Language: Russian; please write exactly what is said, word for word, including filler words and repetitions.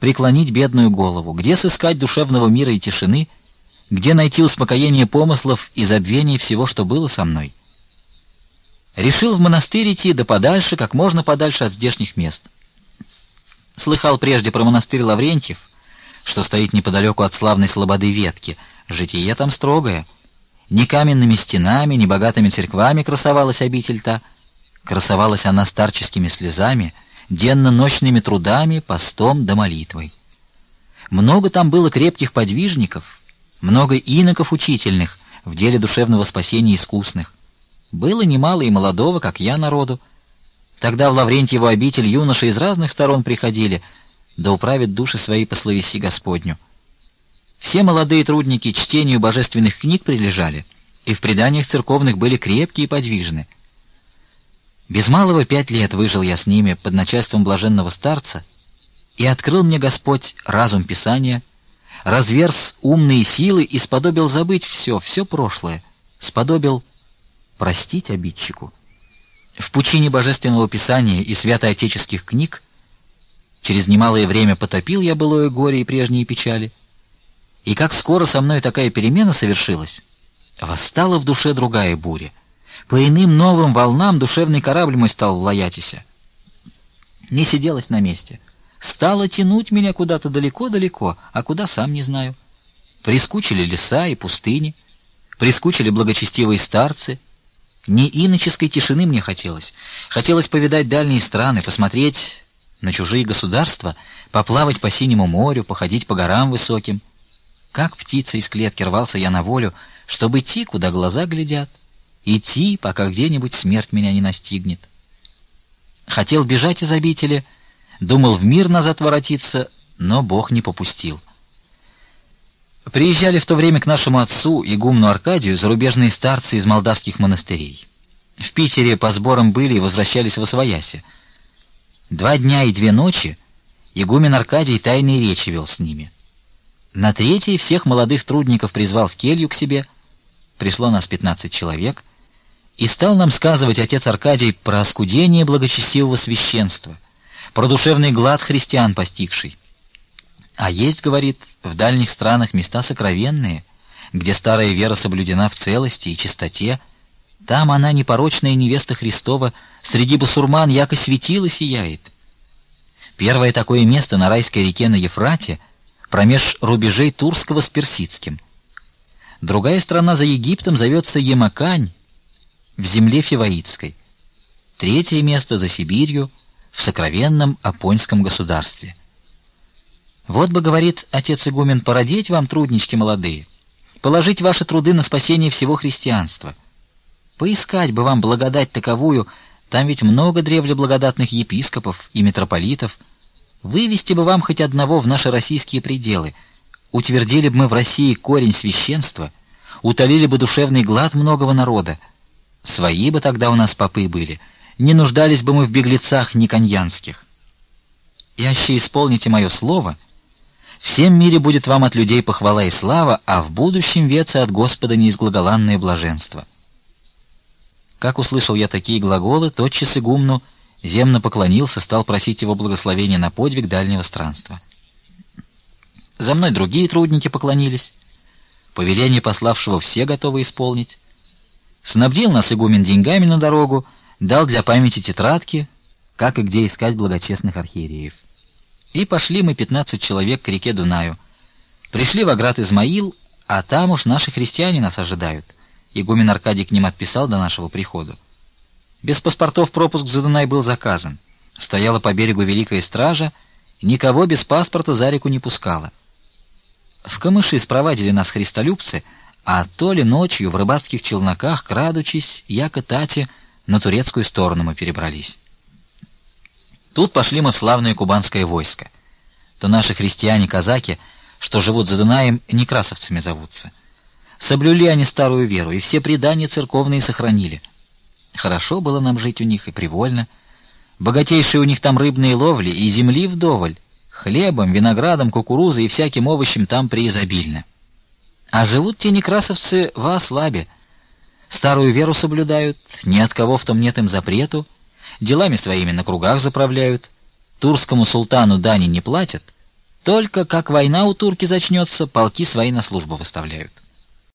преклонить бедную голову, где сыскать душевного мира и тишины, где найти успокоение помыслов и забвение всего, что было со мной. Решил в монастырь идти, да подальше, как можно подальше от здешних мест. Слыхал прежде про монастырь Лаврентьев, что стоит неподалеку от славной слободы Ветки. Житие там строгое. Ни каменными стенами, ни богатыми церквами красовалась обитель та. Красовалась она старческими слезами, денно-ночными трудами, постом да молитвой. Много там было крепких подвижников, много иноков учительных, в деле душевного спасения искусных. Было немало и молодого, как я, народу. Тогда в Лаврентьеву обитель юноши из разных сторон приходили, да управят души свои по словеси Господню. Все молодые трудники чтению божественных книг прилежали, и в преданиях церковных были крепкие и подвижны. Без малого пять лет выжил я с ними под начальством блаженного старца, и открыл мне Господь разум Писания, разверз умные силы и сподобил забыть все, все прошлое, сподобил простить обидчику. В пучине божественного Писания и святоотеческих книг через немалое время потопил я былое горе и прежние печали, и как скоро со мной такая перемена совершилась, восстала в душе другая буря. По иным новым волнам душевный корабль мой стал в Лаятисе. Не сиделась на месте. Стала тянуть меня куда-то далеко-далеко, а куда сам не знаю. Прискучили леса и пустыни, прискучили благочестивые старцы. Не иноческой тишины мне хотелось. Хотелось повидать дальние страны, посмотреть на чужие государства, поплавать по синему морю, походить по горам высоким. Как птица из клетки рвался я на волю, чтобы идти, куда глаза глядят, идти, пока где-нибудь смерть меня не настигнет. Хотел бежать из обители, думал в мир назад воротиться, но Бог не попустил. Приезжали в то время к нашему отцу, игумну Аркадию, зарубежные старцы из молдавских монастырей. В Питере по сборам были и возвращались восвояси. Два дня и две ночи игумен Аркадий тайные речи вел с ними. На третий всех молодых трудников призвал в келью к себе, пришло нас пятнадцать человек, и стал нам сказывать отец Аркадий про оскудение благочестивого священства, про душевный глад христиан постигший. А есть, говорит, в дальних странах места сокровенные, где старая вера соблюдена в целости и чистоте. Там она, непорочная невеста Христова, среди басурман яко светило сияет. Первое такое место на райской реке на Ефрате, промеж рубежей Турского с Персидским. Другая страна за Египтом зовется Емакань, в земле Фиваитской. Третье место за Сибирью, в сокровенном Апонском государстве. Вот бы, говорит отец игумен, породить вам, труднички молодые, положить ваши труды на спасение всего христианства. Поискать бы вам благодать таковую, там ведь много древле благодатных епископов и митрополитов. Вывести бы вам хоть одного в наши российские пределы, утвердили бы мы в России корень священства, утолили бы душевный глад многого народа. Свои бы тогда у нас попы были, не нуждались бы мы в беглецах никоньянских. И аще исполните мое слово, всем мире будет вам от людей похвала и слава, а в будущем веце от Господа неизглаголанное блаженство. Как услышал я такие глаголы, тотчас игумну земно поклонился, стал просить его благословения на подвиг дальнего странства. За мной другие трудники поклонились. Повеление пославшего все готовы исполнить. Снабдил нас игумен деньгами на дорогу, дал для памяти тетрадки, как и где искать благочестных архиереев. И пошли мы пятнадцать человек к реке Дунаю. Пришли в оград Измаил, а там уж наши христиане нас ожидают. Игумен Аркадий к ним отписал до нашего прихода. Без паспортов пропуск за Дунай был заказан. Стояла по берегу великая стража, никого без паспорта за реку не пускала. В камыши спровадили нас христолюбцы, а то ли ночью в рыбацких челноках, крадучись, яко тати, на турецкую сторону мы перебрались. Тут пошли мы в славное кубанское войско. То наши христиане-казаки, что живут за Дунаем, некрасовцами зовутся. Соблюли они старую веру, и все предания церковные сохранили. Хорошо было нам жить у них и привольно. Богатейшие у них там рыбные ловли и земли вдоволь. Хлебом, виноградом, кукурузой и всяким овощем там преизобильно. А живут те некрасовцы во ослабе. Старую веру соблюдают, ни от кого в том нет им запрету, делами своими на кругах заправляют, турскому султану дани не платят, Только как война у турки зачнется, полки свои на службу выставляют.